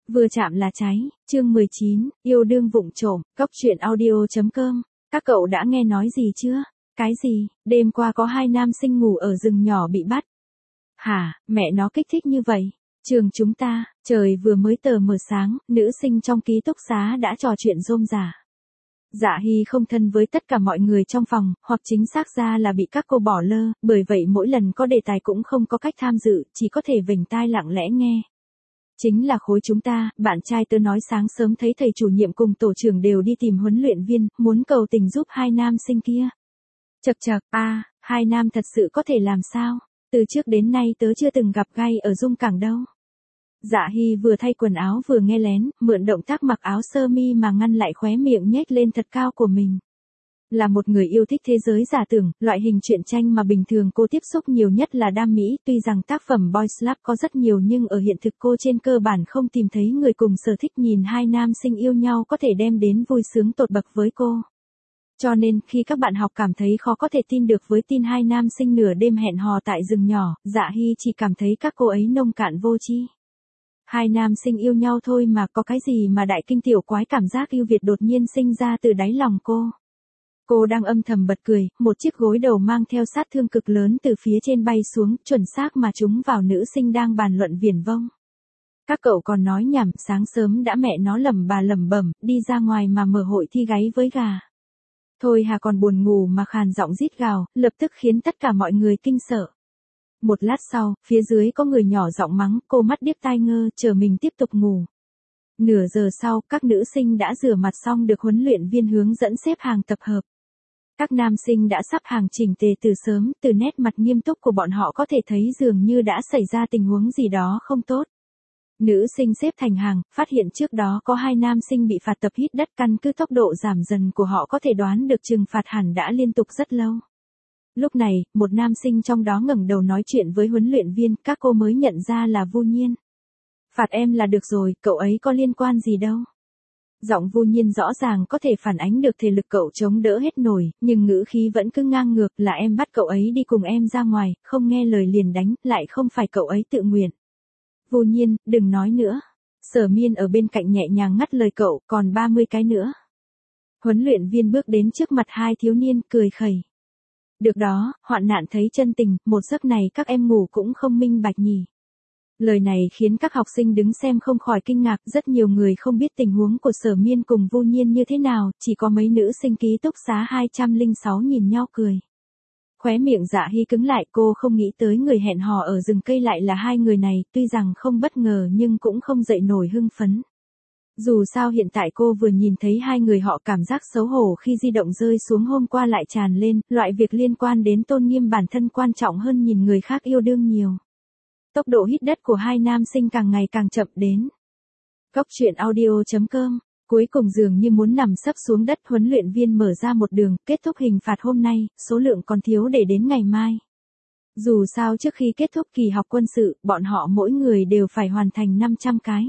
Vừa chạm là cháy, chương 19, yêu đương vụng trộm, cóc truyện audio.com. Các cậu đã nghe nói gì chưa? Cái gì, đêm qua có 2 nam sinh ngủ ở rừng nhỏ bị bắt. Hả, mẹ nó kích thích như vậy. Trường chúng ta, trời vừa mới tờ mờ sáng, nữ sinh trong ký túc xá đã trò chuyện rôm rả. Dạ Hy không thân với tất cả mọi người trong phòng, hoặc chính xác ra là bị các cô bỏ lơ, bởi vậy mỗi lần có đề tài cũng không có cách tham dự, chỉ có thể vểnh tai lặng lẽ nghe. Chính là khối chúng ta, bạn trai tớ nói sáng sớm thấy thầy chủ nhiệm cùng tổ trưởng đều đi tìm huấn luyện viên, muốn cầu tình giúp 2 nam sinh kia. Chậc chậc, 2 nam thật sự có thể làm sao? Từ trước đến nay tớ chưa từng gặp gay ở Dung Cảng đâu. Dạ Hy vừa thay quần áo vừa nghe lén, mượn động tác mặc áo sơ mi mà ngăn lại khóe miệng nhếch lên thật cao của mình. Là một người yêu thích thế giới giả tưởng, loại hình truyện tranh mà bình thường cô tiếp xúc nhiều nhất là đam mỹ, tuy rằng tác phẩm Boys Love có rất nhiều nhưng ở hiện thực cô trên cơ bản không tìm thấy người cùng sở thích nhìn 2 nam sinh yêu nhau có thể đem đến vui sướng tột bậc với cô. Cho nên, khi các bạn học cảm thấy khó có thể tin được với tin 2 nam sinh nửa đêm hẹn hò tại rừng nhỏ, Dạ Hy chỉ cảm thấy các cô ấy nông cạn vô tri. 2 nam sinh yêu nhau thôi mà có cái gì mà đại kinh tiểu quái, cảm giác yêu Việt đột nhiên sinh ra từ đáy lòng cô. Cô đang âm thầm bật cười, một chiếc gối đầu mang theo sát thương cực lớn từ phía trên bay xuống, chuẩn xác mà trúng vào nữ sinh đang bàn luận viển vông. Các cậu còn nói nhảm, sáng sớm đã mẹ nó lẩm bẩm, đi ra ngoài mà mở hội thi gáy với gà. Thôi hà còn buồn ngủ mà khàn giọng rít gào, lập tức khiến tất cả mọi người kinh sợ. Một lát sau, phía dưới có người nhỏ giọng mắng, cô mắt điếc tai ngơ, chờ mình tiếp tục ngủ. Nửa giờ sau, các nữ sinh đã rửa mặt xong được huấn luyện viên hướng dẫn xếp hàng tập hợp. Các nam sinh đã sắp hàng chỉnh tề từ sớm, từ nét mặt nghiêm túc của bọn họ có thể thấy dường như đã xảy ra tình huống gì đó không tốt. Nữ sinh xếp thành hàng, phát hiện trước đó có 2 nam sinh bị phạt tập hít đất, căn cứ tốc độ giảm dần của họ có thể đoán được trừng phạt hẳn đã liên tục rất lâu. Lúc này, một nam sinh trong đó ngẩng đầu nói chuyện với huấn luyện viên, các cô mới nhận ra là Vu Nhiên. Phạt em là được rồi, cậu ấy có liên quan gì đâu. Giọng Vu Nhiên rõ ràng có thể phản ánh được thể lực cậu chống đỡ hết nổi, nhưng ngữ khí vẫn cứ ngang ngược, là em bắt cậu ấy đi cùng em ra ngoài, không nghe lời liền đánh, lại không phải cậu ấy tự nguyện. Vu Nhiên, đừng nói nữa. Sở Miên ở bên cạnh nhẹ nhàng ngắt lời cậu, còn 30 cái nữa. Huấn luyện viên bước đến trước mặt 2 thiếu niên, cười khẩy. Được đó, hoạn nạn thấy chân tình, một giấc này các em ngủ cũng không minh bạch nhỉ. Lời này khiến các học sinh đứng xem không khỏi kinh ngạc, rất nhiều người không biết tình huống của Sở Miên cùng Vu Nhiên như thế nào, chỉ có mấy nữ sinh ký túc xá 206 nhìn nhau cười. Khóe miệng Dạ Hy cứng lại, cô không nghĩ tới người hẹn hò ở rừng cây lại là 2 người này, tuy rằng không bất ngờ nhưng cũng không dậy nổi hưng phấn. Dù sao hiện tại cô vừa nhìn thấy 2 người họ cảm giác xấu hổ khi di động rơi xuống hôm qua lại tràn lên, loại việc liên quan đến tôn nghiêm bản thân quan trọng hơn nhìn người khác yêu đương nhiều. Tốc độ hít đất của 2 nam sinh càng ngày càng chậm đến. Cóc truyện audio.com. Cuối cùng dường như muốn nằm sấp xuống đất, huấn luyện viên mở ra một đường, kết thúc hình phạt hôm nay, số lượng còn thiếu để đến ngày mai. Dù sao trước khi kết thúc kỳ học quân sự, bọn họ mỗi người đều phải hoàn thành 500 cái.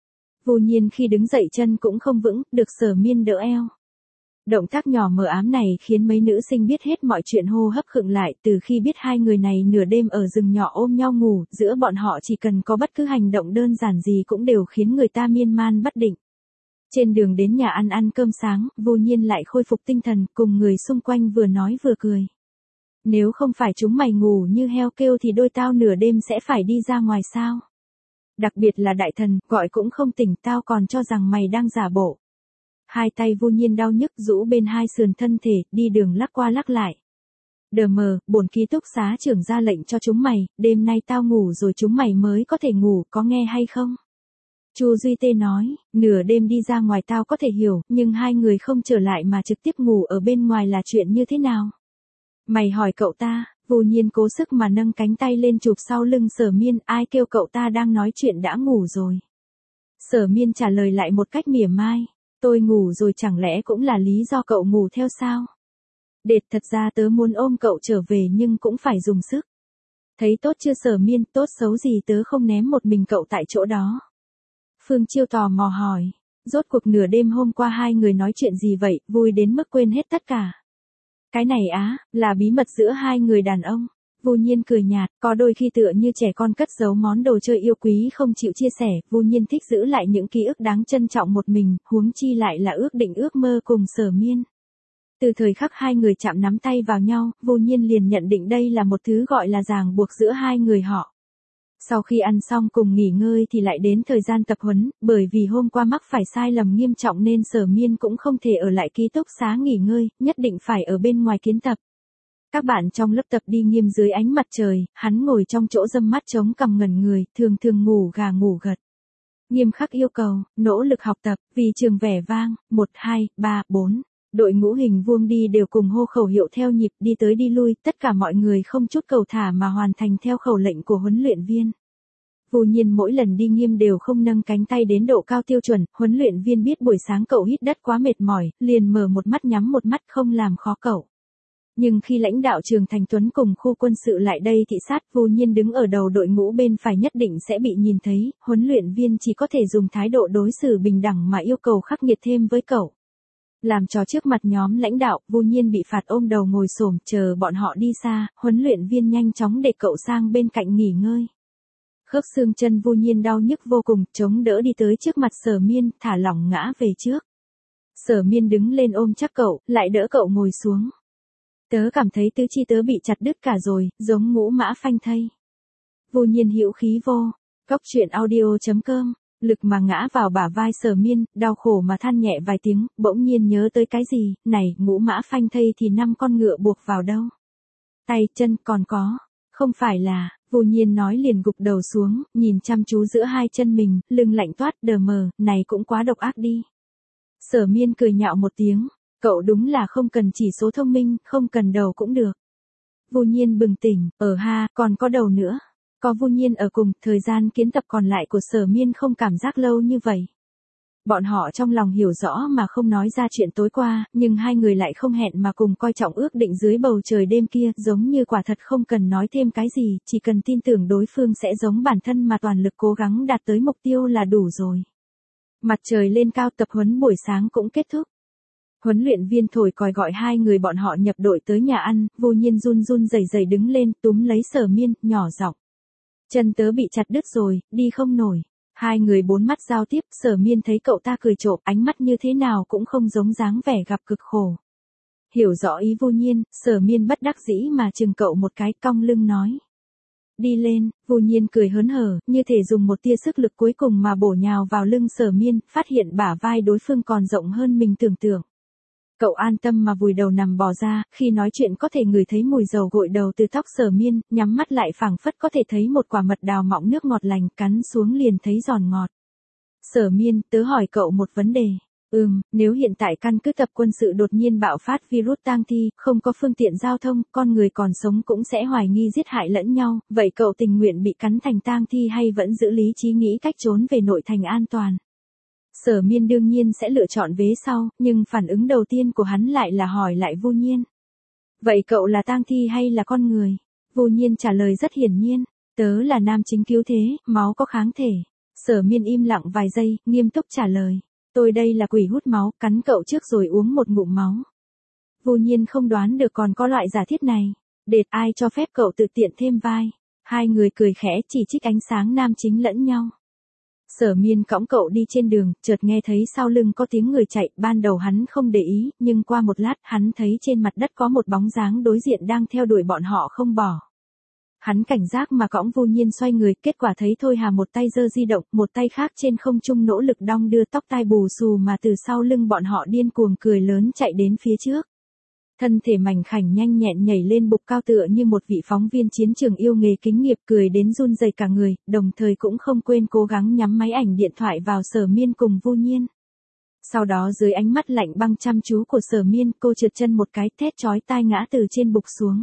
Vu Nhiên khi đứng dậy chân cũng không vững, được Sở Miên đỡ eo. Động tác nhỏ mờ ám này khiến mấy nữ sinh biết hết mọi chuyện hô hấp khựng lại, từ khi biết 2 người này nửa đêm ở rừng nhỏ ôm nhau ngủ, giữa bọn họ chỉ cần có bất cứ hành động đơn giản gì cũng đều khiến người ta miên man bất định. Trên đường đến nhà ăn cơm sáng, Vu Nhiên lại khôi phục tinh thần, cùng người xung quanh vừa nói vừa cười. Nếu không phải chúng mày ngủ như heo kêu thì đôi tao nửa đêm sẽ phải đi ra ngoài sao? Đặc biệt là đại thần, gọi cũng không tỉnh, tao còn cho rằng mày đang giả bộ. 2 tay Vu Nhiên đau nhức rũ bên 2 sườn thân thể, đi đường lắc qua lắc lại. Đờ mờ, bổn ký túc xá trưởng ra lệnh cho chúng mày, đêm nay tao ngủ rồi chúng mày mới có thể ngủ, có nghe hay không? Chu Duy Tê nói, nửa đêm đi ra ngoài tao có thể hiểu, nhưng 2 người không trở lại mà trực tiếp ngủ ở bên ngoài là chuyện như thế nào? Mày hỏi cậu ta. Vu Nhiên cố sức mà nâng cánh tay lên chụp sau lưng Sở Miên, ai kêu cậu ta đang nói chuyện đã ngủ rồi. Sở Miên trả lời lại một cách mỉa mai, tôi ngủ rồi chẳng lẽ cũng là lý do cậu ngủ theo sao? Đệt, thật ra tớ muốn ôm cậu trở về nhưng cũng phải dùng sức. Thấy tốt chưa Sở Miên, tốt xấu gì tớ không ném một mình cậu tại chỗ đó. Phương Chiêu tò mò hỏi, rốt cuộc nửa đêm hôm qua 2 người nói chuyện gì vậy, vui đến mức quên hết tất cả. Cái này là bí mật giữa 2 người đàn ông. Vu Nhiên cười nhạt, có đôi khi tựa như trẻ con cất giấu món đồ chơi yêu quý không chịu chia sẻ, Vu Nhiên thích giữ lại những ký ức đáng trân trọng một mình, huống chi lại là ước định ước mơ cùng Sở Miên. Từ thời khắc hai người chạm nắm tay vào nhau, Vu Nhiên liền nhận định đây là một thứ gọi là ràng buộc giữa hai người họ. Sau khi ăn xong cùng nghỉ ngơi thì lại đến thời gian tập huấn, bởi vì hôm qua mắc phải sai lầm nghiêm trọng nên Sở Miên cũng không thể ở lại ký túc xá nghỉ ngơi, nhất định phải ở bên ngoài kiến tập. Các bạn trong lớp tập đi nghiêm dưới ánh mặt trời, hắn ngồi trong chỗ râm mắt chống cằm ngẩn người, thường thường ngủ gà ngủ gật. Nghiêm khắc yêu cầu, nỗ lực học tập, vì trường vẻ vang, 1, 2, 3, 4. Đội ngũ hình vuông đi đều cùng hô khẩu hiệu theo nhịp đi tới đi lui, tất cả mọi người không chút cầu thả mà hoàn thành theo khẩu lệnh của huấn luyện viên. Vu Nhiên mỗi lần đi nghiêm đều không nâng cánh tay đến độ cao tiêu chuẩn, huấn luyện viên biết buổi sáng cậu hít đất quá mệt mỏi, liền mở một mắt nhắm một mắt không làm khó cậu. Nhưng khi lãnh đạo trường Thành Tuấn cùng khu quân sự lại đây thị sát, Vu Nhiên đứng ở đầu đội ngũ bên phải nhất định sẽ bị nhìn thấy, huấn luyện viên chỉ có thể dùng thái độ đối xử bình đẳng mà yêu cầu khắc nghiệt thêm với cậu. Làm cho trước mặt nhóm lãnh đạo, Vu Nhiên bị phạt ôm đầu ngồi xổm chờ bọn họ đi xa, huấn luyện viên nhanh chóng để cậu sang bên cạnh nghỉ ngơi. Khớp xương chân Vu Nhiên đau nhức vô cùng, chống đỡ đi tới trước mặt Sở Miên, thả lỏng ngã về trước. Sở Miên đứng lên ôm chắc cậu, lại đỡ cậu ngồi xuống. Tớ cảm thấy tứ chi tớ bị chặt đứt cả rồi, giống ngũ mã phanh thây. Vu Nhiên hữu khí vô. Cóc truyện audio.com. Lực mà ngã vào bả vai Sở Miên, đau khổ mà than nhẹ vài tiếng, bỗng nhiên nhớ tới cái gì, này, ngũ mã phanh thây thì 5 con ngựa buộc vào đâu? Tay, chân, còn có. Không phải là, Vu Nhiên nói liền gục đầu xuống, nhìn chăm chú giữa hai chân mình, lưng lạnh toát đờ mờ, này cũng quá độc ác đi. Sở Miên cười nhạo một tiếng, cậu đúng là không cần chỉ số thông minh, không cần đầu cũng được. Vu Nhiên bừng tỉnh, ha, còn có đầu nữa. Có Vu Nhiên ở cùng, thời gian kiến tập còn lại của Sở Miên không cảm giác lâu như vậy. Bọn họ trong lòng hiểu rõ mà không nói ra chuyện tối qua, nhưng hai người lại không hẹn mà cùng coi trọng ước định dưới bầu trời đêm kia, giống như quả thật không cần nói thêm cái gì, chỉ cần tin tưởng đối phương sẽ giống bản thân mà toàn lực cố gắng đạt tới mục tiêu là đủ rồi. Mặt trời lên cao, tập huấn buổi sáng cũng kết thúc. Huấn luyện viên thổi còi gọi hai người bọn họ nhập đội tới nhà ăn, Vu Nhiên run run rẩy rẩy đứng lên, túm lấy Sở Miên, nhỏ giọng. Chân tớ bị chặt đứt rồi, đi không nổi. Hai người bốn mắt giao tiếp, Sở Miên thấy cậu ta cười trộm, ánh mắt như thế nào cũng không giống dáng vẻ gặp cực khổ. Hiểu rõ ý Vu Nhiên, Sở Miên bất đắc dĩ mà chừng cậu một cái, cong lưng nói. Đi lên, Vu Nhiên cười hớn hở, như thể dùng một tia sức lực cuối cùng mà bổ nhào vào lưng Sở Miên, phát hiện bả vai đối phương còn rộng hơn mình tưởng tượng. Cậu an tâm mà vùi đầu nằm bò ra, khi nói chuyện có thể ngửi thấy mùi dầu gội đầu từ tóc Sở Miên, nhắm mắt lại phảng phất có thể thấy một quả mật đào mọng nước ngọt lành, cắn xuống liền thấy giòn ngọt. Sở Miên, tớ hỏi cậu một vấn đề. Nếu hiện tại căn cứ tập quân sự đột nhiên bạo phát virus tang thi, không có phương tiện giao thông, con người còn sống cũng sẽ hoài nghi giết hại lẫn nhau, vậy cậu tình nguyện bị cắn thành tang thi hay vẫn giữ lý trí nghĩ cách trốn về nội thành an toàn? Sở Miên đương nhiên sẽ lựa chọn vế sau, nhưng phản ứng đầu tiên của hắn lại là hỏi lại Vu Nhiên. Vậy cậu là tang thi hay là con người? Vu Nhiên trả lời rất hiển nhiên, tớ là nam chính cứu thế, máu có kháng thể. Sở Miên im lặng vài giây, nghiêm túc trả lời. Tôi đây là quỷ hút máu, cắn cậu trước rồi uống một ngụm máu. Vu Nhiên không đoán được còn có loại giả thiết này. Đệt, ai cho phép cậu tự tiện thêm vai. Hai người cười khẽ chỉ trích ánh sáng nam chính lẫn nhau. Sở Miên cõng cậu đi trên đường, chợt nghe thấy sau lưng có tiếng người chạy, ban đầu hắn không để ý, nhưng qua một lát hắn thấy trên mặt đất có một bóng dáng đối diện đang theo đuổi bọn họ không bỏ. Hắn cảnh giác mà cõng Vu Nhiên xoay người, kết quả thấy Thôi Hà một tay giơ di động, một tay khác trên không trung nỗ lực đong đưa tóc tai bù xù mà từ sau lưng bọn họ điên cuồng cười lớn chạy đến phía trước. Thân thể mảnh khảnh nhanh nhẹn nhảy lên bục cao tựa như một vị phóng viên chiến trường yêu nghề kính nghiệp, cười đến run rẩy cả người, đồng thời cũng không quên cố gắng nhắm máy ảnh điện thoại vào Sở Miên cùng Vu Nhiên. Sau đó dưới ánh mắt lạnh băng chăm chú của Sở Miên, cô trượt chân một cái, thét chói tai ngã từ trên bục xuống.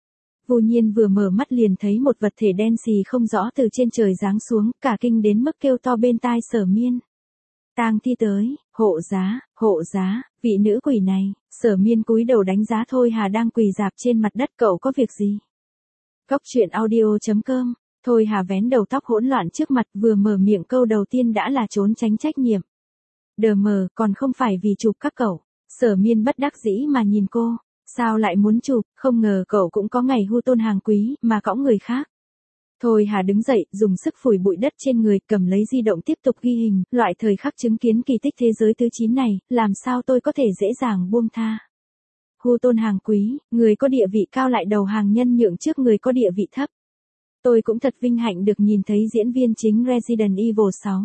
Vu Nhiên vừa mở mắt liền thấy một vật thể đen xì không rõ từ trên trời giáng xuống, cả kinh đến mức kêu to bên tai Sở Miên. Tang thi tới, hộ giá, vị nữ quỷ này. Sở Miên cúi đầu đánh giá Thôi Hà đang quỳ rạp trên mặt đất, cậu có việc gì? Cóc truyện audio.com. Thôi Hà vén đầu tóc hỗn loạn trước mặt, vừa mở miệng câu đầu tiên đã là trốn tránh trách nhiệm. Đờ mờ, còn không phải vì chụp các cậu. Sở Miên bất đắc dĩ mà nhìn cô. Sao lại muốn chụp, không ngờ cậu cũng có ngày hu tôn hàng quý, mà cõng người khác. Thôi Hà đứng dậy, dùng sức phủi bụi đất trên người, cầm lấy di động tiếp tục ghi hình, loại thời khắc chứng kiến kỳ tích thế giới thứ 9 này, làm sao tôi có thể dễ dàng buông tha. Hu tôn hàng quý, người có địa vị cao lại đầu hàng nhân nhượng trước người có địa vị thấp. Tôi cũng thật vinh hạnh được nhìn thấy diễn viên chính Resident Evil 6.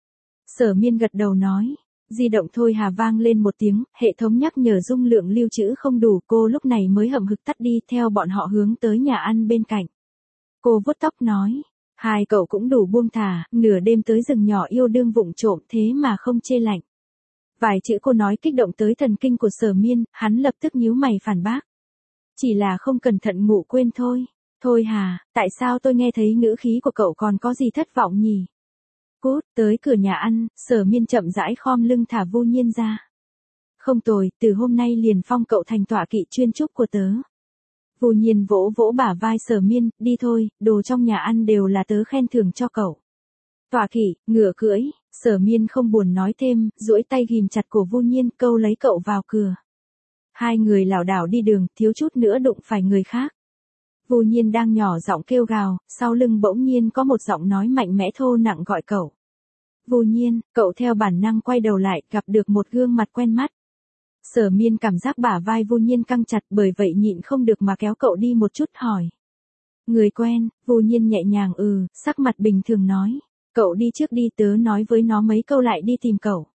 Sở Miên gật đầu nói. Di động Thôi Hà vang lên một tiếng, hệ thống nhắc nhở dung lượng lưu trữ không đủ, cô lúc này mới hậm hực tắt đi, theo bọn họ hướng tới nhà ăn bên cạnh. Cô vuốt tóc nói, hai cậu cũng đủ buông thả, nửa đêm tới rừng nhỏ yêu đương vụng trộm thế mà không chê lạnh. Vài chữ cô nói kích động tới thần kinh của Sở Miên, hắn lập tức nhíu mày phản bác. Chỉ là không cẩn thận ngủ quên thôi. Thôi Hà, tại sao tôi nghe thấy ngữ khí của cậu còn có gì thất vọng nhỉ? Cút, tới cửa nhà ăn, Sở Miên chậm rãi khom lưng thả Vu Nhiên ra. Không tồi, từ hôm nay liền phong cậu thành tọa kỵ chuyên trúc của tớ. Vu Nhiên vỗ vỗ bả vai Sở Miên, đi thôi, đồ trong nhà ăn đều là tớ khen thưởng cho cậu. Tọa kỵ, ngựa cưỡi, Sở Miên không buồn nói thêm, duỗi tay ghim chặt cổ Vu Nhiên, câu lấy cậu vào cửa. Hai người lảo đảo đi đường, thiếu chút nữa đụng phải người khác. Vu Nhiên đang nhỏ giọng kêu gào, sau lưng bỗng nhiên có một giọng nói mạnh mẽ thô nặng gọi cậu. Vu Nhiên, cậu theo bản năng quay đầu lại, gặp được một gương mặt quen mắt. Sở Miên cảm giác bả vai Vu Nhiên căng chặt, bởi vậy nhịn không được mà kéo cậu đi một chút hỏi. Người quen, Vu Nhiên nhẹ nhàng sắc mặt bình thường nói. Cậu đi trước đi, tớ nói với nó mấy câu lại đi tìm cậu.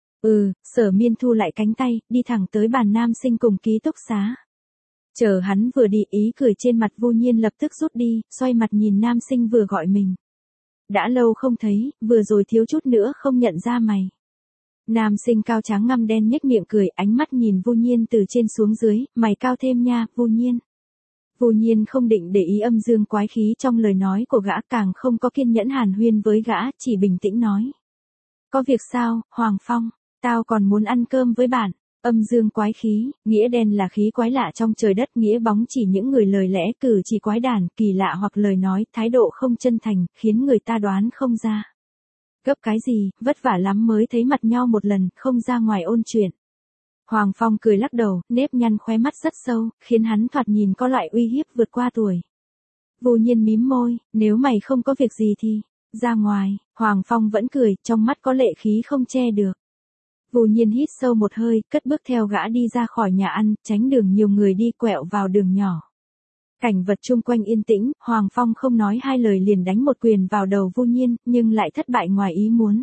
Sở Miên thu lại cánh tay, đi thẳng tới bàn nam sinh cùng ký túc xá. Chờ hắn vừa đi, ý cười trên mặt Vu Nhiên lập tức rút đi, xoay mặt nhìn nam sinh vừa gọi mình. Đã lâu không thấy, vừa rồi thiếu chút nữa không nhận ra mày. Nam sinh cao trắng ngăm đen nhếch miệng cười, ánh mắt nhìn Vu Nhiên từ trên xuống dưới, mày cao thêm nha, Vu Nhiên. Vu Nhiên không định để ý âm dương quái khí trong lời nói của gã, càng không có kiên nhẫn hàn huyên với gã, chỉ bình tĩnh nói. Có việc sao, Hoàng Phong, tao còn muốn ăn cơm với bạn. Âm dương quái khí, nghĩa đen là khí quái lạ trong trời đất, nghĩa bóng chỉ những người lời lẽ cử chỉ quái đản, kỳ lạ hoặc lời nói, thái độ không chân thành, khiến người ta đoán không ra. Gấp cái gì, vất vả lắm mới thấy mặt nhau một lần, không ra ngoài ôn chuyện. Hoàng Phong cười lắc đầu, nếp nhăn khóe mắt rất sâu, khiến hắn thoạt nhìn có loại uy hiếp vượt qua tuổi. Vu Nhiên mím môi, nếu mày không có việc gì thì, ra ngoài, Hoàng Phong vẫn cười, trong mắt có lệ khí không che được. Vu Nhiên hít sâu một hơi, cất bước theo gã đi ra khỏi nhà ăn, tránh đường nhiều người đi quẹo vào đường nhỏ. Cảnh vật chung quanh yên tĩnh, Hoàng Phong không nói hai lời liền đánh một quyền vào đầu Vu Nhiên, nhưng lại thất bại ngoài ý muốn.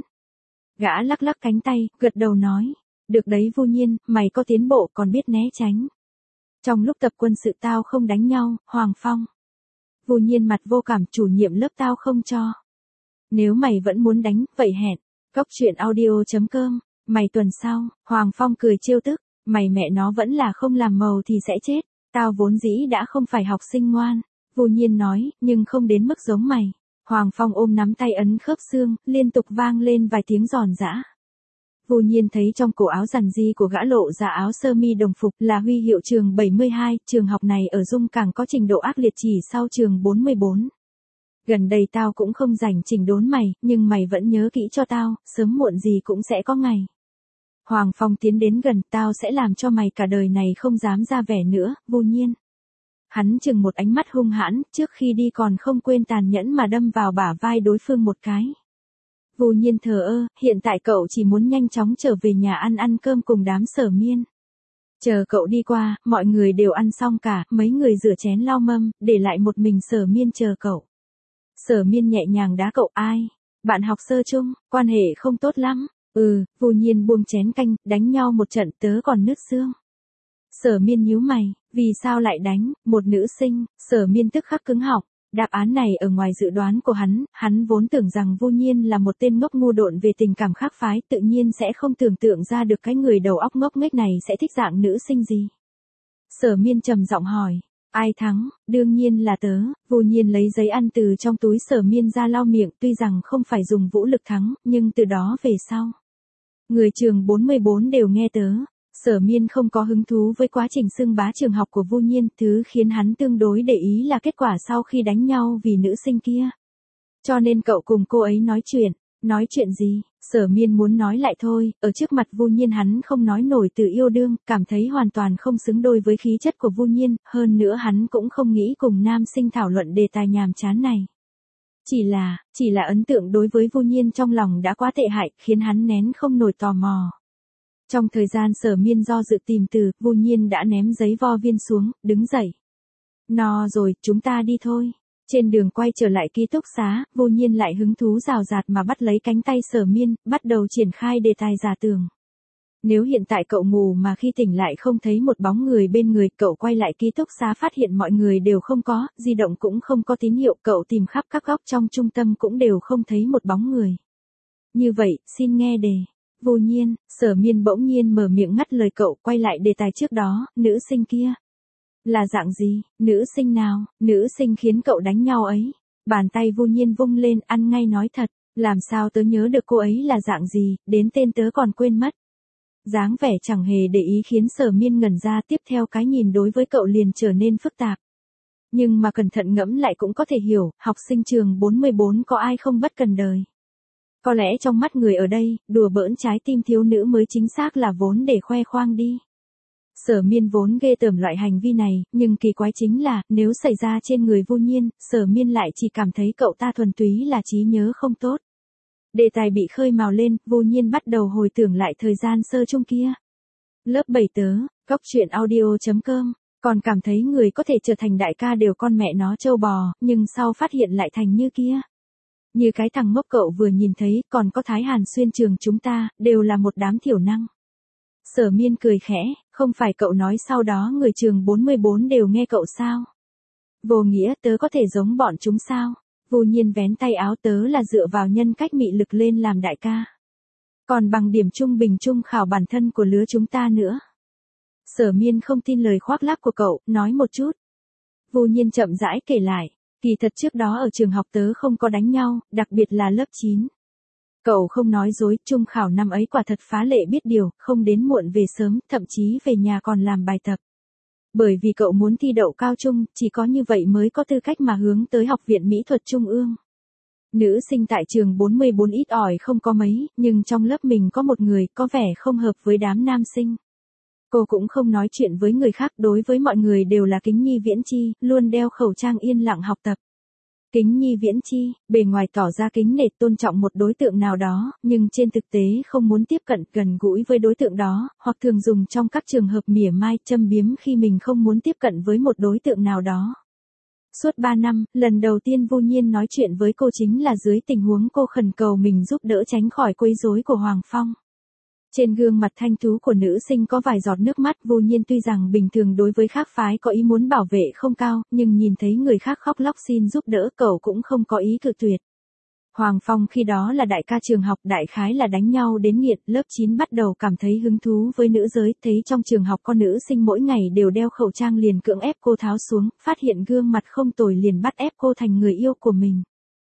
Gã lắc lắc cánh tay, gật đầu nói, được đấy Vu Nhiên, mày có tiến bộ còn biết né tránh. Trong lúc tập quân sự tao không đánh nhau, Hoàng Phong. Vu Nhiên mặt vô cảm, chủ nhiệm lớp tao không cho. Nếu mày vẫn muốn đánh, vậy hẹn. Góc truyện audio.com. Mày tuần sau, Hoàng Phong cười trêu tức, mày mẹ nó vẫn là không làm màu thì sẽ chết, tao vốn dĩ đã không phải học sinh ngoan, Vu Nhiên nói, nhưng không đến mức giống mày. Hoàng Phong ôm nắm tay ấn khớp xương, liên tục vang lên vài tiếng giòn giã. Vu Nhiên thấy trong cổ áo rằn ri của gã lộ ra áo sơ mi đồng phục là huy hiệu trường 72, trường học này ở Dung Cảng có trình độ ác liệt chỉ sau trường 44. Gần đây tao cũng không rảnh chỉnh đốn mày, nhưng mày vẫn nhớ kỹ cho tao, sớm muộn gì cũng sẽ có ngày. Hoàng Phong tiến đến gần, tao sẽ làm cho mày cả đời này không dám ra vẻ nữa, Vu Nhiên. Hắn chừng một ánh mắt hung hãn, trước khi đi còn không quên tàn nhẫn mà đâm vào bả vai đối phương một cái. Vu Nhiên thờ ơ, hiện tại cậu chỉ muốn nhanh chóng trở về nhà ăn cơm cùng đám Sở Miên. Chờ cậu đi qua, mọi người đều ăn xong cả, mấy người rửa chén lau mâm, để lại một mình Sở Miên chờ cậu. Sở Miên nhẹ nhàng đá cậu, ai? Bạn học sơ chung, quan hệ không tốt lắm. Vu Nhiên buông chén canh, đánh nhau một trận tớ còn nứt xương. Sở Miên nhíu mày, vì sao lại đánh, một nữ sinh, Sở Miên tức khắc cứng họng. Đáp án này ở ngoài dự đoán của hắn vốn tưởng rằng Vu Nhiên là một tên ngốc ngu độn về tình cảm khác phái, tự nhiên sẽ không tưởng tượng ra được cái người đầu óc ngốc nghếch này sẽ thích dạng nữ sinh gì. Sở Miên trầm giọng hỏi, ai thắng, đương nhiên là tớ, Vu Nhiên lấy giấy ăn từ trong túi Sở Miên ra lau miệng, tuy rằng không phải dùng vũ lực thắng, nhưng từ đó về sau. Người trường 44 đều nghe tớ. Sở Miên không có hứng thú với quá trình xưng bá trường học của Vu Nhiên, thứ khiến hắn tương đối để ý là kết quả sau khi đánh nhau vì nữ sinh kia. Cho nên cậu cùng cô ấy nói chuyện gì? Sở Miên muốn nói lại thôi, ở trước mặt Vu Nhiên hắn không nói nổi từ yêu đương, cảm thấy hoàn toàn không xứng đôi với khí chất của Vu Nhiên, hơn nữa hắn cũng không nghĩ cùng nam sinh thảo luận đề tài nhàm chán này. Chỉ là ấn tượng đối với Vu Nhiên trong lòng đã quá tệ hại, khiến hắn nén không nổi tò mò. Trong thời gian Sở Miên do dự tìm từ, Vu Nhiên đã ném giấy vo viên xuống, đứng dậy. No rồi, chúng ta đi thôi. Trên đường quay trở lại ký túc xá, Vu Nhiên lại hứng thú rào rạt mà bắt lấy cánh tay Sở Miên, bắt đầu triển khai đề tài giả tưởng. Nếu hiện tại cậu ngủ mà khi tỉnh lại không thấy một bóng người bên người, cậu quay lại ký túc xá phát hiện mọi người đều không có, di động cũng không có tín hiệu, cậu tìm khắp các góc trong trung tâm cũng đều không thấy một bóng người. Như vậy, xin nghe đề. Vu Nhiên, Sở Miên bỗng nhiên mở miệng ngắt lời cậu, quay lại đề tài trước đó, nữ sinh kia. Là dạng gì, nữ sinh nào, nữ sinh khiến cậu đánh nhau ấy. Bàn tay Vu Nhiên vung lên, ăn ngay nói thật, làm sao tớ nhớ được cô ấy là dạng gì, đến tên tớ còn quên mất. Dáng vẻ chẳng hề để ý khiến Sở Miên ngẩn ra, tiếp theo cái nhìn đối với cậu liền trở nên phức tạp. Nhưng mà cẩn thận ngẫm lại cũng có thể hiểu, học sinh trường 44 có ai không bất cần đời. Có lẽ trong mắt người ở đây, đùa bỡn trái tim thiếu nữ mới chính xác là vốn để khoe khoang đi. Sở Miên vốn ghê tởm loại hành vi này, nhưng kỳ quái chính là, nếu xảy ra trên người Vu Nhiên, Sở Miên lại chỉ cảm thấy cậu ta thuần túy là trí nhớ không tốt. Đề tài bị khơi mào lên, Vu Nhiên bắt đầu hồi tưởng lại thời gian sơ chung kia. Lớp 7 tớ, coctruyện.audio.com, còn cảm thấy người có thể trở thành đại ca đều con mẹ nó trâu bò, nhưng sau phát hiện lại thành như kia. Như cái thằng ngốc cậu vừa nhìn thấy, còn có Thái Hàn Xuyên trường chúng ta, đều là một đám thiểu năng. Sở Miên cười khẽ, không phải cậu nói sau đó người trường 44 đều nghe cậu sao? Vô nghĩa tớ có thể giống bọn chúng sao? Vu Nhiên vén tay áo, tớ là dựa vào nhân cách mị lực lên làm đại ca. Còn bằng điểm trung bình trung khảo bản thân của lứa chúng ta nữa. Sở Miên không tin lời khoác lác của cậu, nói một chút. Vu Nhiên chậm rãi kể lại, kỳ thật trước đó ở trường học tớ không có đánh nhau, đặc biệt là lớp 9. Cậu không nói dối, trung khảo năm ấy quả thật phá lệ biết điều, không đến muộn về sớm, thậm chí về nhà còn làm bài tập. Bởi vì cậu muốn thi đậu cao trung, chỉ có như vậy mới có tư cách mà hướng tới Học viện Mỹ thuật Trung ương. Nữ sinh tại trường 44 ít ỏi không có mấy, nhưng trong lớp mình có một người có vẻ không hợp với đám nam sinh. Cô cũng không nói chuyện với người khác, đối với mọi người đều là kính nhi viễn chi, luôn đeo khẩu trang yên lặng học tập. Kính nhi viễn chi, bề ngoài tỏ ra kính nể tôn trọng một đối tượng nào đó, nhưng trên thực tế không muốn tiếp cận gần gũi với đối tượng đó, hoặc thường dùng trong các trường hợp mỉa mai châm biếm khi mình không muốn tiếp cận với một đối tượng nào đó. Suốt 3 năm, lần đầu tiên Vu Nhiên nói chuyện với cô chính là dưới tình huống cô khẩn cầu mình giúp đỡ tránh khỏi quấy rối của Hoàng Phong. Trên gương mặt thanh tú của nữ sinh có vài giọt nước mắt. Vu Nhiên tuy rằng bình thường đối với khác phái có ý muốn bảo vệ không cao, nhưng nhìn thấy người khác khóc lóc xin giúp đỡ cậu cũng không có ý cự tuyệt. Hoàng Phong khi đó là đại ca trường học, đại khái là đánh nhau đến nghiện, lớp 9 bắt đầu cảm thấy hứng thú với nữ giới, thấy trong trường học có nữ sinh mỗi ngày đều đeo khẩu trang liền cưỡng ép cô tháo xuống, phát hiện gương mặt không tồi liền bắt ép cô thành người yêu của mình.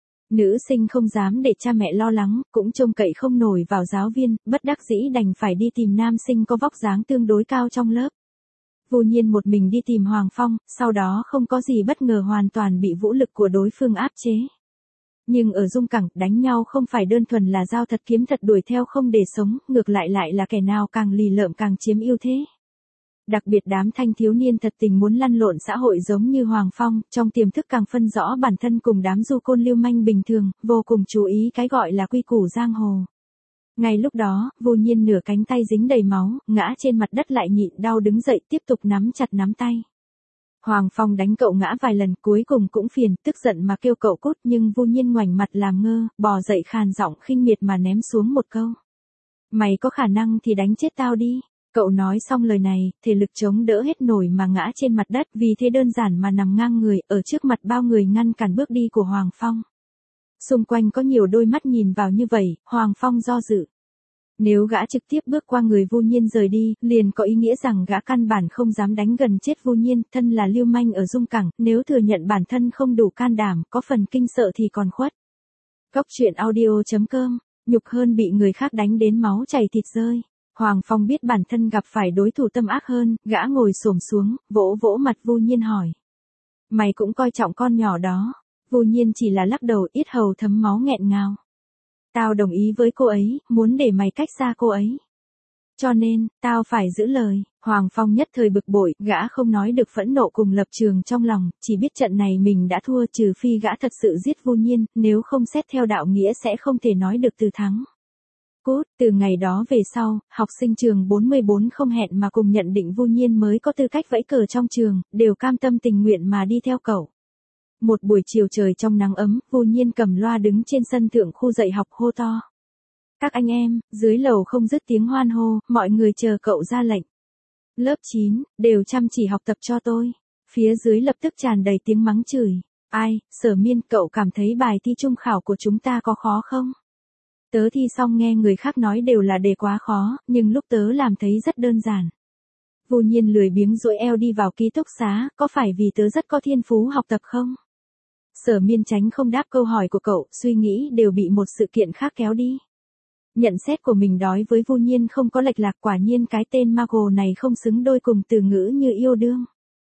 Nữ sinh không dám để cha mẹ lo lắng, cũng trông cậy không nổi vào giáo viên, bất đắc dĩ đành phải đi tìm nam sinh có vóc dáng tương đối cao trong lớp. Vu Nhiên một mình đi tìm Hoàng Phong, sau đó không có gì bất ngờ hoàn toàn bị vũ lực của đối phương áp chế. Nhưng ở Dung Cảng, đánh nhau không phải đơn thuần là dao thật kiếm thật đuổi theo không để sống, ngược lại là kẻ nào càng lì lợm càng chiếm ưu thế. Đặc biệt đám thanh thiếu niên thật tình muốn lăn lộn xã hội giống như Hoàng Phong, trong tiềm thức càng phân rõ bản thân cùng đám du côn lưu manh bình thường, vô cùng chú ý cái gọi là quy củ giang hồ. Ngay lúc đó, Vu Nhiên nửa cánh tay dính đầy máu, ngã trên mặt đất lại nhịn đau đứng dậy tiếp tục nắm chặt nắm tay. Hoàng Phong đánh cậu ngã vài lần cuối cùng cũng phiền, tức giận mà kêu cậu cút, nhưng Vu Nhiên ngoảnh mặt làm ngơ, bò dậy khàn giọng khinh miệt mà ném xuống một câu. Mày có khả năng thì đánh chết tao đi. Cậu nói xong lời này, thể lực chống đỡ hết nổi mà ngã trên mặt đất, vì thế đơn giản mà nằm ngang người, ở trước mặt bao người ngăn cản bước đi của Hoàng Phong. Xung quanh có nhiều đôi mắt nhìn vào như vậy, Hoàng Phong do dự. Nếu gã trực tiếp bước qua người Vu Nhiên rời đi, liền có ý nghĩa rằng gã căn bản không dám đánh gần chết Vu Nhiên, thân là lưu manh ở Dung Cảng, nếu thừa nhận bản thân không đủ can đảm, có phần kinh sợ thì còn khuất. Coctruyện.audio.com, nhục hơn bị người khác đánh đến máu chảy thịt rơi. Hoàng Phong biết bản thân gặp phải đối thủ tâm ác hơn, gã ngồi xổm xuống, vỗ vỗ mặt Vu Nhiên hỏi. Mày cũng coi trọng con nhỏ đó. Vu Nhiên chỉ là lắc đầu, yết hầu thấm máu nghẹn ngào. Tao đồng ý với cô ấy, muốn để mày cách xa cô ấy. Cho nên, tao phải giữ lời. Hoàng Phong nhất thời bực bội, gã không nói được phẫn nộ cùng lập trường trong lòng, chỉ biết trận này mình đã thua trừ phi gã thật sự giết Vu Nhiên, nếu không xét theo đạo nghĩa sẽ không thể nói được từ thắng. Cút, từ ngày đó về sau, học sinh trường 44 không hẹn mà cùng nhận định Vu Nhiên mới có tư cách vẫy cờ trong trường, đều cam tâm tình nguyện mà đi theo cậu. Một buổi chiều trời trong nắng ấm, Vu Nhiên cầm loa đứng trên sân thượng khu dạy học hô to. Các anh em, dưới lầu không dứt tiếng hoan hô, mọi người chờ cậu ra lệnh. Lớp 9, đều chăm chỉ học tập cho tôi. Phía dưới lập tức tràn đầy tiếng mắng chửi. Ai, Sở Miên, cậu cảm thấy bài thi trung khảo của chúng ta có khó không? Tớ thi xong nghe người khác nói đều là đề quá khó, nhưng lúc tớ làm thấy rất đơn giản. Vu Nhiên lười biếng duỗi eo đi vào ký túc xá, có phải vì tớ rất có thiên phú học tập không? Sở Miên tránh không đáp câu hỏi của cậu, suy nghĩ đều bị một sự kiện khác kéo đi. Nhận xét của mình đối với Vu Nhiên không có lệch lạc, quả nhiên cái tên Margot này không xứng đôi cùng từ ngữ như yêu đương.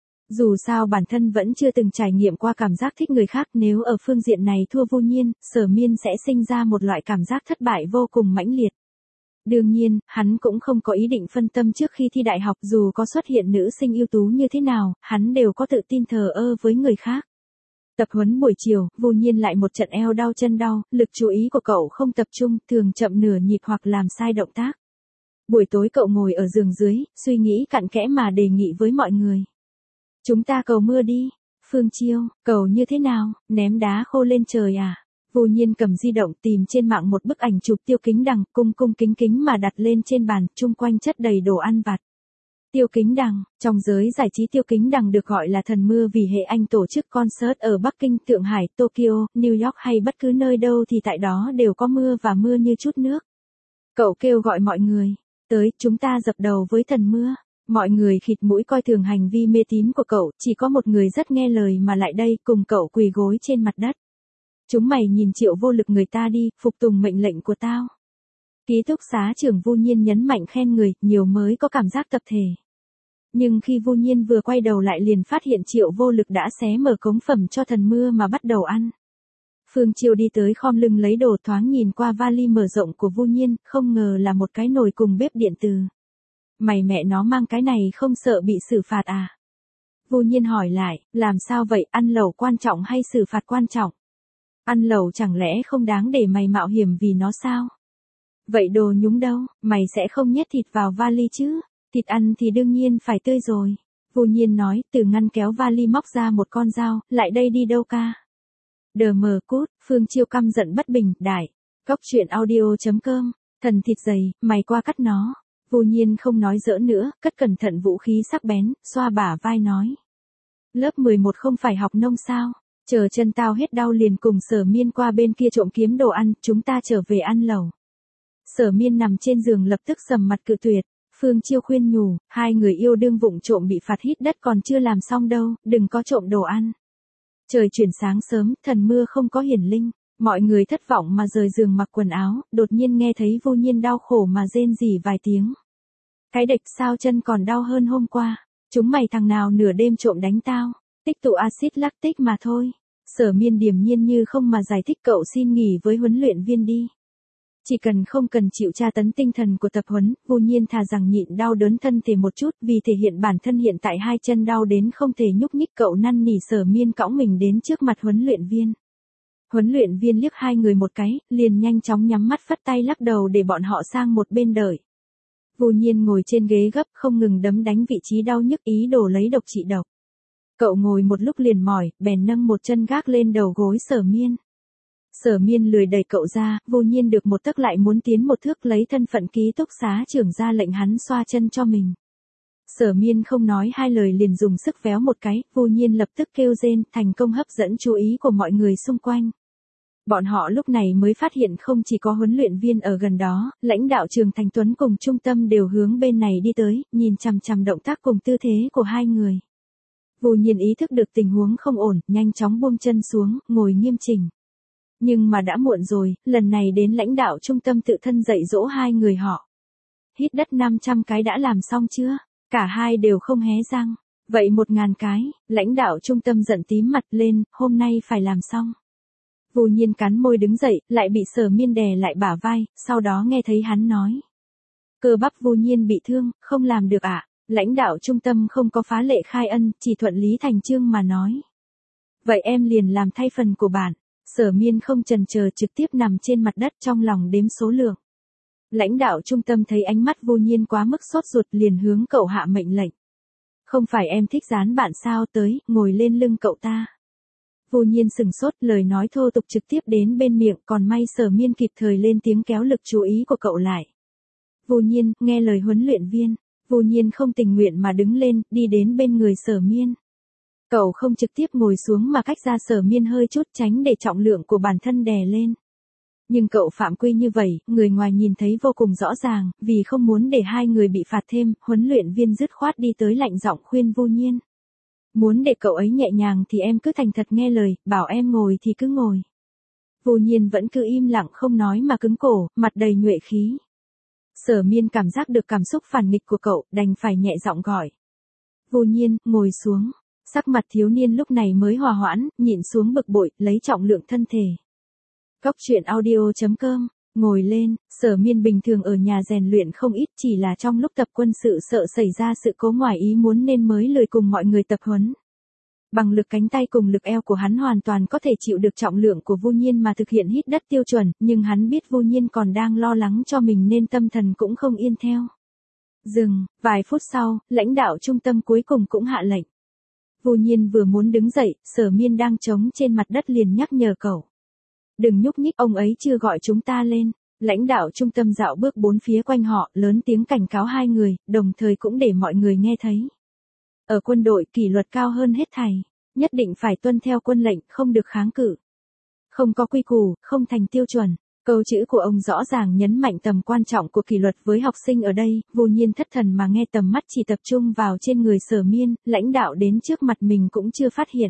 Dù sao bản thân vẫn chưa từng trải nghiệm qua cảm giác thích người khác, nếu ở phương diện này thua Vu Nhiên, Sở Miên sẽ sinh ra một loại cảm giác thất bại vô cùng mãnh liệt. Đương nhiên, hắn cũng không có ý định phân tâm trước khi thi đại học, dù có xuất hiện nữ sinh ưu tú như thế nào, hắn đều có tự tin thờ ơ với người khác. Tập huấn buổi chiều, Vu Nhiên lại một trận eo đau chân đau, lực chú ý của cậu không tập trung, thường chậm nửa nhịp hoặc làm sai động tác. Buổi tối cậu ngồi ở giường dưới, suy nghĩ cặn kẽ mà đề nghị với mọi người. Chúng ta cầu mưa đi. Phương Chiêu, cầu như thế nào, ném đá khô lên trời à? Vu Nhiên cầm di động tìm trên mạng một bức ảnh chụp Tiêu Kính Đằng, cung cung kính kính mà đặt lên trên bàn, chung quanh chất đầy đồ ăn vặt. Tiêu Kính Đằng, trong giới giải trí Tiêu Kính Đằng được gọi là thần mưa vì hệ anh tổ chức concert ở Bắc Kinh, Thượng Hải, Tokyo, New York hay bất cứ nơi đâu thì tại đó đều có mưa và mưa như chút nước. Cậu kêu gọi mọi người, tới, chúng ta dập đầu với thần mưa. Mọi người khịt mũi coi thường hành vi mê tín của cậu, chỉ có một người rất nghe lời mà lại đây cùng cậu quỳ gối trên mặt đất. Chúng mày nhìn Triệu Vô Lực người ta đi, phục tùng mệnh lệnh của tao. Ký túc xá trưởng Vu Nhiên nhấn mạnh khen người, nhiều mới có cảm giác tập thể. Nhưng khi Vu Nhiên vừa quay đầu lại liền phát hiện Triệu Vô Lực đã xé mở cống phẩm cho thần mưa mà bắt đầu ăn. Phương Chiêu đi tới khom lưng lấy đồ, thoáng nhìn qua vali mở rộng của Vu Nhiên, không ngờ là một cái nồi cùng bếp điện từ. Mày mẹ nó mang cái này không sợ bị xử phạt à? Vu Nhiên hỏi lại, làm sao vậy, ăn lẩu quan trọng hay xử phạt quan trọng? Ăn lẩu chẳng lẽ không đáng để mày mạo hiểm vì nó sao? Vậy đồ nhúng đâu, mày sẽ không nhét thịt vào vali chứ? Thịt ăn thì đương nhiên phải tươi rồi. Vu Nhiên nói, từ ngăn kéo vali móc ra một con dao, lại đây đi đâu ca? Đờ mờ cút, Phương Chiêu căm giận bất bình, đại. Góc truyện audio.com, thần thịt dày, mày qua cắt nó. Vu Nhiên không nói giỡn nữa, cất cẩn thận vũ khí sắc bén, xoa bả vai nói. Lớp 11 không phải học nông sao? Chờ chân tao hết đau liền cùng Sở Miên qua bên kia trộm kiếm đồ ăn, chúng ta trở về ăn lẩu. Sở Miên nằm trên giường lập tức sầm mặt cự tuyệt. Phương Chiêu khuyên nhủ, hai người yêu đương vụng trộm bị phạt hít đất còn chưa làm xong đâu, đừng có trộm đồ ăn. Trời chuyển sáng sớm, thần mưa không có hiển linh. Mọi người thất vọng mà rời giường mặc quần áo, đột nhiên nghe thấy Vu Nhiên đau khổ mà rên rỉ vài tiếng. Cái đệch, sao chân còn đau hơn hôm qua? Chúng mày thằng nào nửa đêm trộm đánh tao? Tích tụ axit lactic mà thôi. Sở Miên điềm nhiên như không mà giải thích, cậu xin nghỉ với huấn luyện viên đi. Chỉ cần không cần chịu tra tấn tinh thần của tập huấn, Vu Nhiên thà rằng nhịn đau đớn thân thể một chút, vì thể hiện bản thân hiện tại hai chân đau đến không thể nhúc nhích, cậu năn nỉ Sở Miên cõng mình đến trước mặt huấn luyện viên. Huấn luyện viên liếc hai người một cái, liền nhanh chóng nhắm mắt phất tay lắc đầu để bọn họ sang một bên đợi. Vu Nhiên ngồi trên ghế gấp không ngừng đấm đánh vị trí đau nhức, ý đồ lấy độc trị độc. Cậu ngồi một lúc liền mỏi, bèn nâng một chân gác lên đầu gối Sở Miên. Sở Miên lười đẩy cậu ra, Vu Nhiên được một tấc lại muốn tiến một thước, lấy thân phận ký túc xá trưởng ra lệnh hắn xoa chân cho mình. Sở Miên không nói hai lời liền dùng sức véo một cái, Vu Nhiên lập tức kêu rên, thành công hấp dẫn chú ý của mọi người xung quanh. Bọn họ lúc này mới phát hiện không chỉ có huấn luyện viên ở gần đó, lãnh đạo trường Thành Tuấn cùng trung tâm đều hướng bên này đi tới, nhìn chằm chằm động tác cùng tư thế của hai người. Vu Nhiên ý thức được tình huống không ổn, nhanh chóng buông chân xuống, ngồi nghiêm chỉnh. Nhưng mà đã muộn rồi, lần này đến lãnh đạo trung tâm tự thân dạy dỗ hai người họ. Hít đất 500 cái đã làm xong chưa? Cả hai đều không hé răng. Vậy 1000 cái, lãnh đạo trung tâm giận tím mặt lên, hôm nay phải làm xong. Vu Nhiên cắn môi đứng dậy, lại bị Sở Miên đè lại bả vai, sau đó nghe thấy hắn nói. Cơ bắp Vu Nhiên bị thương, không làm được ạ. Lãnh đạo trung tâm không có phá lệ khai ân, chỉ thuận lý thành chương mà nói. Vậy em liền làm thay phần của bạn. Sở Miên không chần chờ trực tiếp nằm trên mặt đất trong lòng đếm số lượng. Lãnh đạo trung tâm thấy ánh mắt Vu Nhiên quá mức sốt ruột liền hướng cậu hạ mệnh lệnh. Không phải em thích dán bạn sao, tới, ngồi lên lưng cậu ta. Vu Nhiên sừng sốt, lời nói thô tục trực tiếp đến bên miệng, còn may Sở Miên kịp thời lên tiếng kéo lực chú ý của cậu lại. Vu Nhiên, nghe lời huấn luyện viên. Vu Nhiên không tình nguyện mà đứng lên, đi đến bên người Sở Miên. Cậu không trực tiếp ngồi xuống mà cách ra Sở Miên hơi chút, tránh để trọng lượng của bản thân đè lên. Nhưng cậu phạm quy như vậy, người ngoài nhìn thấy vô cùng rõ ràng, vì không muốn để hai người bị phạt thêm, huấn luyện viên dứt khoát đi tới lạnh giọng khuyên Vu Nhiên. Muốn để cậu ấy nhẹ nhàng thì em cứ thành thật nghe lời, bảo em ngồi thì cứ ngồi. Vu Nhiên vẫn cứ im lặng không nói mà cứng cổ, mặt đầy nhuệ khí. Sở Miên cảm giác được cảm xúc phản nghịch của cậu, đành phải nhẹ giọng gọi. Vu Nhiên, ngồi xuống. Sắc mặt thiếu niên lúc này mới hòa hoãn, nhịn xuống bực bội, lấy trọng lượng thân thể. Cóc truyện audio.com, ngồi lên. Sở Miên bình thường ở nhà rèn luyện không ít, chỉ là trong lúc tập quân sự sợ xảy ra sự cố ngoài ý muốn nên mới lười cùng mọi người tập huấn. Bằng lực cánh tay cùng lực eo của hắn hoàn toàn có thể chịu được trọng lượng của Vu Nhiên mà thực hiện hít đất tiêu chuẩn, nhưng hắn biết Vu Nhiên còn đang lo lắng cho mình nên tâm thần cũng không yên theo. Dừng, vài phút sau, lãnh đạo trung tâm cuối cùng cũng hạ lệnh. Vu Nhiên vừa muốn đứng dậy, Sở Miên đang trống trên mặt đất liền nhắc nhở cậu. Đừng nhúc nhích, ông ấy chưa gọi chúng ta lên. Lãnh đạo trung tâm dạo bước bốn phía quanh họ, lớn tiếng cảnh cáo hai người, đồng thời cũng để mọi người nghe thấy. Ở quân đội, kỷ luật cao hơn hết thảy. Nhất định phải tuân theo quân lệnh, không được kháng cự. Không có quy củ, không thành tiêu chuẩn. Câu chữ của ông rõ ràng nhấn mạnh tầm quan trọng của kỷ luật với học sinh ở đây. Vu Nhiên thất thần mà nghe, tầm mắt chỉ tập trung vào trên người Sở Miên, lãnh đạo đến trước mặt mình cũng chưa phát hiện.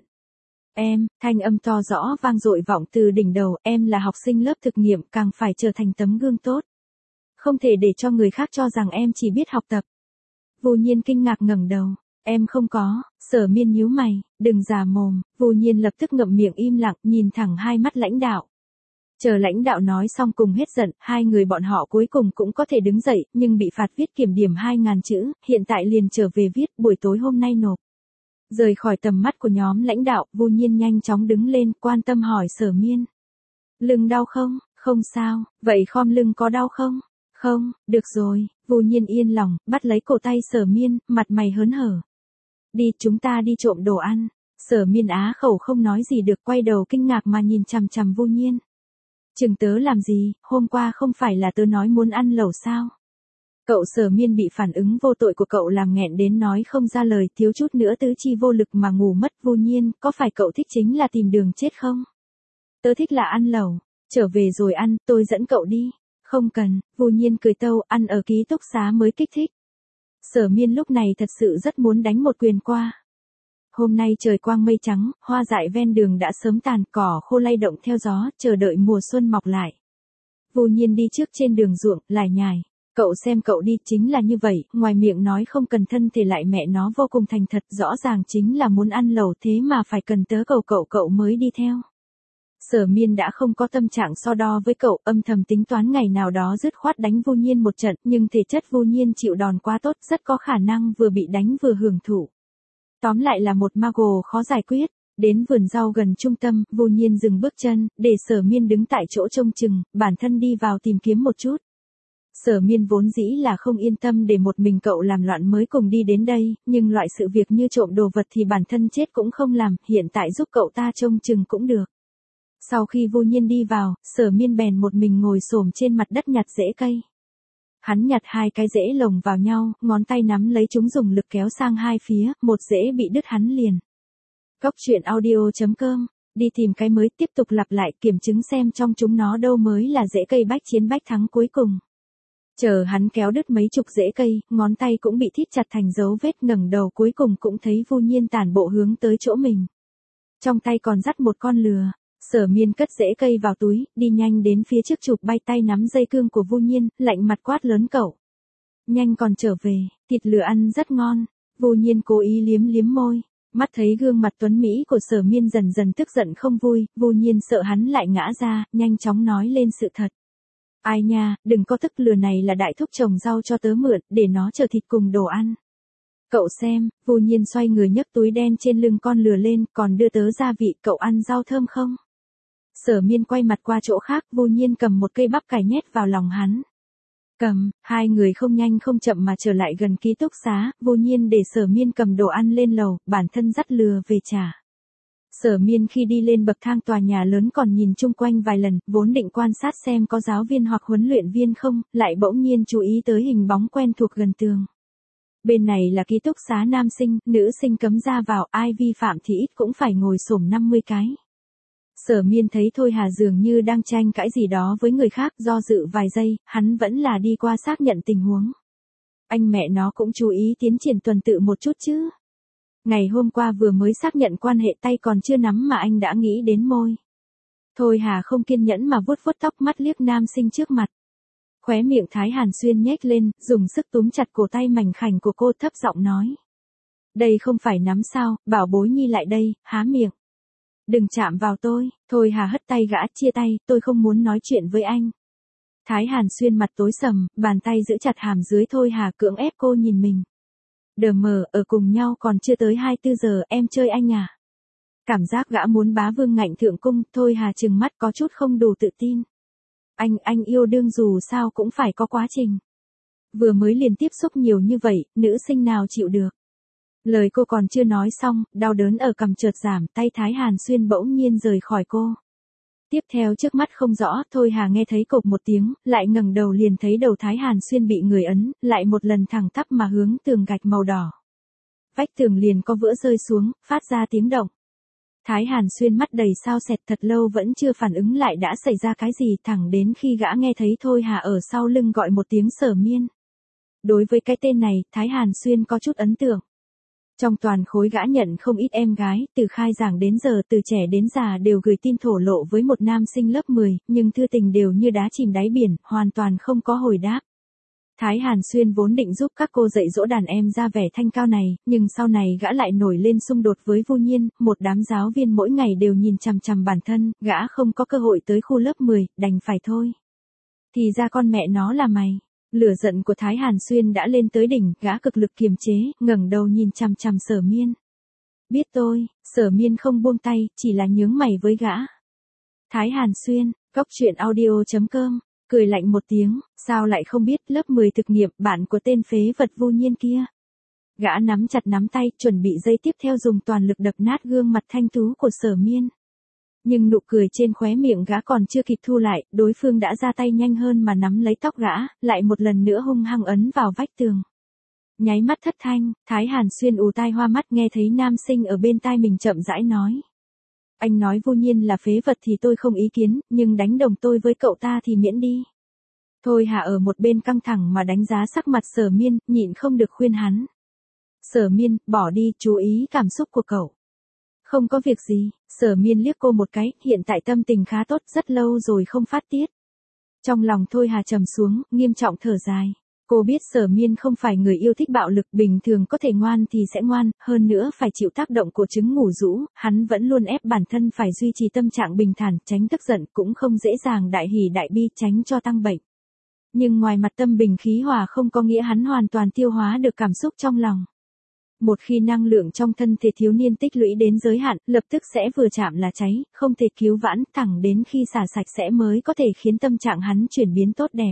Em, thanh âm to rõ vang dội vọng từ đỉnh đầu, em là học sinh lớp thực nghiệm, càng phải trở thành tấm gương tốt. Không thể để cho người khác cho rằng em chỉ biết học tập. Vu Nhiên kinh ngạc ngẩng đầu. Em không có. Sở Miên nhíu mày, đừng giả mồm. Vu Nhiên lập tức ngậm miệng im lặng, nhìn thẳng hai mắt lãnh đạo. Chờ lãnh đạo nói xong cùng hết giận, hai người bọn họ cuối cùng cũng có thể đứng dậy, nhưng bị phạt viết kiểm điểm 2.000 chữ, hiện tại liền trở về viết, buổi tối hôm nay nộp. Rời khỏi tầm mắt của nhóm lãnh đạo, Vu Nhiên nhanh chóng đứng lên, quan tâm hỏi Sở Miên. Lưng đau không? Không sao. Vậy khom lưng có đau không? Không, được rồi. Vu Nhiên yên lòng, bắt lấy cổ tay Sở Miên, mặt mày hớn hở. Đi, chúng ta đi trộm đồ ăn. Sở Miên á khẩu không nói gì được, quay đầu kinh ngạc mà nhìn chằm chằm Vu Nhiên. Chừng tớ làm gì, hôm qua không phải là tớ nói muốn ăn lẩu sao? Cậu Sở Miên bị phản ứng vô tội của cậu làm nghẹn đến nói không ra lời, thiếu chút nữa tứ chi vô lực mà ngủ mất. Vu Nhiên, có phải cậu thích chính là tìm đường chết không? Tớ thích là ăn lẩu, trở về rồi ăn, tôi dẫn cậu đi. Không cần. Vu Nhiên cười tâu, ăn ở ký túc xá mới kích thích. Sở Miên lúc này thật sự rất muốn đánh một quyền qua. Hôm nay trời quang mây trắng, hoa dại ven đường đã sớm tàn, cỏ khô lay động theo gió, chờ đợi mùa xuân mọc lại. Vu Nhiên đi trước trên đường ruộng, lải nhải. Cậu xem cậu đi, chính là như vậy, ngoài miệng nói không cần thân thì lại mẹ nó vô cùng thành thật, rõ ràng chính là muốn ăn lẩu thế mà phải cần tớ cậu mới đi theo. Sở Miên đã không có tâm trạng so đo với cậu, âm thầm tính toán ngày nào đó dứt khoát đánh Vu Nhiên một trận, nhưng thể chất Vu Nhiên chịu đòn quá tốt, rất có khả năng vừa bị đánh vừa hưởng thụ. Tóm lại là một mago khó giải quyết. Đến vườn rau gần trung tâm, Vu Nhiên dừng bước chân, để Sở Miên đứng tại chỗ trông chừng, bản thân đi vào tìm kiếm một chút. Sở Miên vốn dĩ là không yên tâm để một mình cậu làm loạn mới cùng đi đến đây, nhưng loại sự việc như trộm đồ vật thì bản thân chết cũng không làm, hiện tại giúp cậu ta trông chừng cũng được. Sau khi Vu Nhiên đi vào, Sở Miên bèn một mình ngồi xổm trên mặt đất nhặt rễ cây. Hắn nhặt hai cái rễ lồng vào nhau, ngón tay nắm lấy chúng dùng lực kéo sang hai phía, một rễ bị đứt hắn liền. Cóc truyện audio.com, đi tìm cái mới, tiếp tục lặp lại, kiểm chứng xem trong chúng nó đâu mới là rễ cây bách chiến bách thắng cuối cùng. Chờ hắn kéo đứt mấy chục rễ cây, ngón tay cũng bị thít chặt thành dấu vết, ngẩng đầu cuối cùng cũng thấy Vu Nhiên tản bộ hướng tới chỗ mình. Trong tay còn dắt một con lừa. Sở Miên cất rễ cây vào túi, đi nhanh đến phía trước chụp bay tay nắm dây cương của Vu Nhiên, lạnh mặt quát lớn cậu. Nhanh còn trở về, thịt lừa ăn rất ngon. Vu Nhiên cố ý liếm liếm môi. Mắt thấy gương mặt tuấn Mỹ của Sở Miên dần dần tức giận không vui, Vu Nhiên sợ hắn lại ngã ra, nhanh chóng nói lên sự thật. Ai nha, đừng có tức, lừa này là đại thúc trồng rau cho tớ mượn, để nó chờ thịt cùng đồ ăn. Cậu xem, Vu Nhiên xoay người nhấc túi đen trên lưng con lừa lên, còn đưa tớ gia vị, cậu ăn rau thơm không? Sở Miên quay mặt qua chỗ khác, Vu Nhiên cầm một cây bắp cải nhét vào lòng hắn. Cầm, hai người không nhanh không chậm mà trở lại gần ký túc xá, Vu Nhiên để Sở Miên cầm đồ ăn lên lầu, bản thân dắt lừa về trả. Sở Miên khi đi lên bậc thang tòa nhà lớn còn nhìn chung quanh vài lần, vốn định quan sát xem có giáo viên hoặc huấn luyện viên không, lại bỗng nhiên chú ý tới hình bóng quen thuộc gần tường. Bên này là ký túc xá nam sinh, nữ sinh cấm ra vào, ai vi phạm thì ít cũng phải ngồi xổm 50 cái. Sở Miên thấy Thôi Hà dường như đang tranh cãi gì đó với người khác, do dự vài giây, hắn vẫn là đi qua xác nhận tình huống. Anh mẹ nó cũng chú ý tiến triển tuần tự một chút chứ. Ngày hôm qua vừa mới xác nhận quan hệ, tay còn chưa nắm mà anh đã nghĩ đến môi. Thôi Hà không kiên nhẫn mà vuốt vuốt tóc, mắt liếc nam sinh trước mặt. Khóe miệng Thái Hàn Xuyên nhếch lên, dùng sức túm chặt cổ tay mảnh khảnh của cô, thấp giọng nói. Đây không phải nắm sao, bảo bối nhi lại đây, há miệng. Đừng chạm vào tôi. Thôi Hà hất tay gã, chia tay, tôi không muốn nói chuyện với anh. Thái Hàn Xuyên mặt tối sầm, bàn tay giữ chặt hàm dưới Thôi Hà, cưỡng ép cô nhìn mình. Đờ mờ, ở cùng nhau còn chưa tới 24 giờ, em chơi anh à? Cảm giác gã muốn bá vương ngạnh thượng cung, Thôi Hà trừng mắt có chút không đủ tự tin. Anh yêu đương dù sao cũng phải có quá trình. Vừa mới liền tiếp xúc nhiều như vậy, nữ sinh nào chịu được. Lời cô còn chưa nói xong, đau đớn ở cằm chợt giảm, tay Thái Hàn Xuyên bỗng nhiên rời khỏi cô. Tiếp theo trước mắt không rõ, Thôi Hà nghe thấy cộp một tiếng, lại ngẩng đầu liền thấy đầu Thái Hàn Xuyên bị người ấn, lại một lần thẳng tắp mà hướng tường gạch màu đỏ. Vách tường liền có vữa rơi xuống, phát ra tiếng động. Thái Hàn Xuyên mắt đầy sao sẹt, thật lâu vẫn chưa phản ứng lại đã xảy ra cái gì, thẳng đến khi gã nghe thấy Thôi Hà ở sau lưng gọi một tiếng Sở Miên. Đối với cái tên này, Thái Hàn Xuyên có chút ấn tượng. Trong toàn khối gã nhận không ít em gái, từ khai giảng đến giờ, từ trẻ đến già đều gửi tin thổ lộ với một nam sinh lớp 10, nhưng thư tình đều như đá chìm đáy biển, hoàn toàn không có hồi đáp. Thái Hàn Xuyên vốn định giúp các cô dạy dỗ đàn em ra vẻ thanh cao này, nhưng sau này gã lại nổi lên xung đột với Vu Nhiên, một đám giáo viên mỗi ngày đều nhìn chằm chằm bản thân, gã không có cơ hội tới khu lớp 10, đành phải thôi. Thì ra con mẹ nó là mày. Lửa giận của Thái Hàn Xuyên đã lên tới đỉnh, gã cực lực kiềm chế, ngẩng đầu nhìn chằm chằm Sở Miên. Biết tôi, Sở Miên không buông tay, chỉ là nhướng mày với gã. Thái Hàn Xuyên, coctruyện.audio.com, cười lạnh một tiếng, sao lại không biết, lớp 10 thực nghiệm, bạn của tên phế vật Vu Nhiên kia. Gã nắm chặt nắm tay, chuẩn bị giây tiếp theo dùng toàn lực đập nát gương mặt thanh tú của Sở Miên. Nhưng nụ cười trên khóe miệng gã còn chưa kịp thu lại, đối phương đã ra tay nhanh hơn mà nắm lấy tóc gã, lại một lần nữa hung hăng ấn vào vách tường. Nháy mắt thất thanh, Thái Hàn Xuyên ù tai hoa mắt nghe thấy nam sinh ở bên tai mình chậm rãi nói. Anh nói Vu Nhiên là phế vật thì tôi không ý kiến, nhưng đánh đồng tôi với cậu ta thì miễn đi. Thôi Hà ở một bên căng thẳng mà đánh giá sắc mặt Sở Miên, nhịn không được khuyên hắn. Sở Miên, bỏ đi, chú ý cảm xúc của cậu. Không có việc gì, Sở Miên liếc cô một cái, hiện tại tâm tình khá tốt, rất lâu rồi không phát tiết. Trong lòng Thôi Hà trầm xuống, nghiêm trọng thở dài. Cô biết Sở Miên không phải người yêu thích bạo lực, bình thường có thể ngoan thì sẽ ngoan, hơn nữa phải chịu tác động của chứng ngủ rũ, hắn vẫn luôn ép bản thân phải duy trì tâm trạng bình thản, tránh tức giận, cũng không dễ dàng đại hỉ đại bi, tránh cho tăng bệnh. Nhưng ngoài mặt tâm bình khí hòa không có nghĩa hắn hoàn toàn tiêu hóa được cảm xúc trong lòng. Một khi năng lượng trong thân thể thiếu niên tích lũy đến giới hạn, lập tức sẽ vừa chạm là cháy, không thể cứu vãn, thẳng đến khi xả sạch sẽ mới có thể khiến tâm trạng hắn chuyển biến tốt đẹp.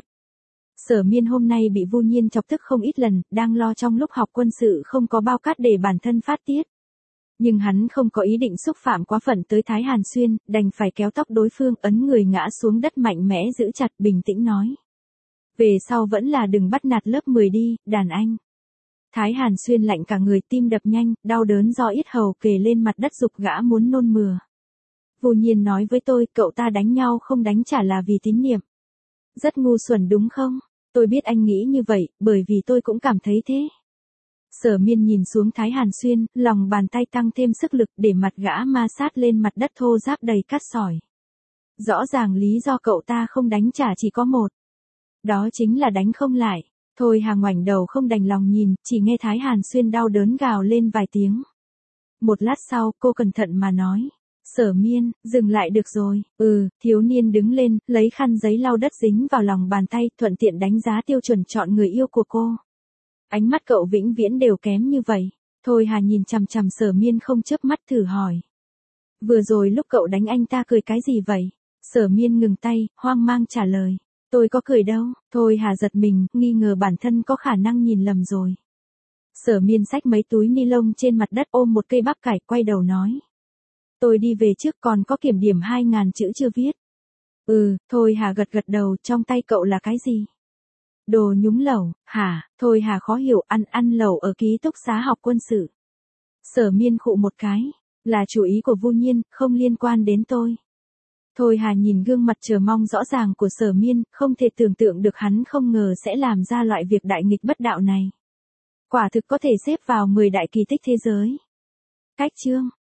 Sở Miên hôm nay bị Vu Nhiên chọc tức không ít lần, đang lo trong lúc học quân sự không có bao cát để bản thân phát tiết. Nhưng hắn không có ý định xúc phạm quá phận tới Thái Hàn Xuyên, đành phải kéo tóc đối phương, ấn người ngã xuống đất mạnh mẽ giữ chặt, bình tĩnh nói. Về sau vẫn là đừng bắt nạt lớp 10 đi, đàn anh. Thái Hàn Xuyên lạnh cả người, tim đập nhanh, đau đớn do yết hầu kề lên mặt đất, giục gã muốn nôn mửa. Vu Nhiên nói với tôi, cậu ta đánh nhau không đánh trả là vì tín niệm. Rất ngu xuẩn đúng không? Tôi biết anh nghĩ như vậy, bởi vì tôi cũng cảm thấy thế. Sở Miên nhìn xuống Thái Hàn Xuyên, lòng bàn tay tăng thêm sức lực để mặt gã ma sát lên mặt đất thô ráp đầy cát sỏi. Rõ ràng lý do cậu ta không đánh trả chỉ có một. Đó chính là đánh không lại. Thôi Hà ngoảnh đầu không đành lòng nhìn, chỉ nghe Thái Hàn Xuyên đau đớn gào lên vài tiếng. Một lát sau, cô cẩn thận mà nói. Sở Miên, dừng lại được rồi. Thiếu niên đứng lên, lấy khăn giấy lau đất dính vào lòng bàn tay, thuận tiện đánh giá tiêu chuẩn chọn người yêu của cô. Ánh mắt cậu vĩnh viễn đều kém như vậy. Thôi Hà nhìn chằm chằm Sở Miên không chớp mắt thử hỏi. Vừa rồi lúc cậu đánh anh ta cười cái gì vậy? Sở Miên ngừng tay, hoang mang trả lời. Tôi có cười đâu. Thôi Hà giật mình, nghi ngờ bản thân có khả năng nhìn lầm rồi. Sở Miên xách mấy túi ni lông trên mặt đất ôm một cây bắp cải quay đầu nói. Tôi đi về trước còn có kiểm điểm 2.000 chữ chưa viết. Thôi Hà gật gật đầu, trong tay cậu là cái gì? Đồ nhúng lẩu, hả? Thôi Hà khó hiểu, ăn lẩu ở ký túc xá học quân sự. Sở Miên khụ một cái, là chủ ý của Vu Nhiên, không liên quan đến tôi. Thôi Hà nhìn gương mặt chờ mong rõ ràng của Sở Miên, không thể tưởng tượng được hắn không ngờ sẽ làm ra loại việc đại nghịch bất đạo này. Quả thực có thể xếp vào 10 đại kỳ tích thế giới. Cách chương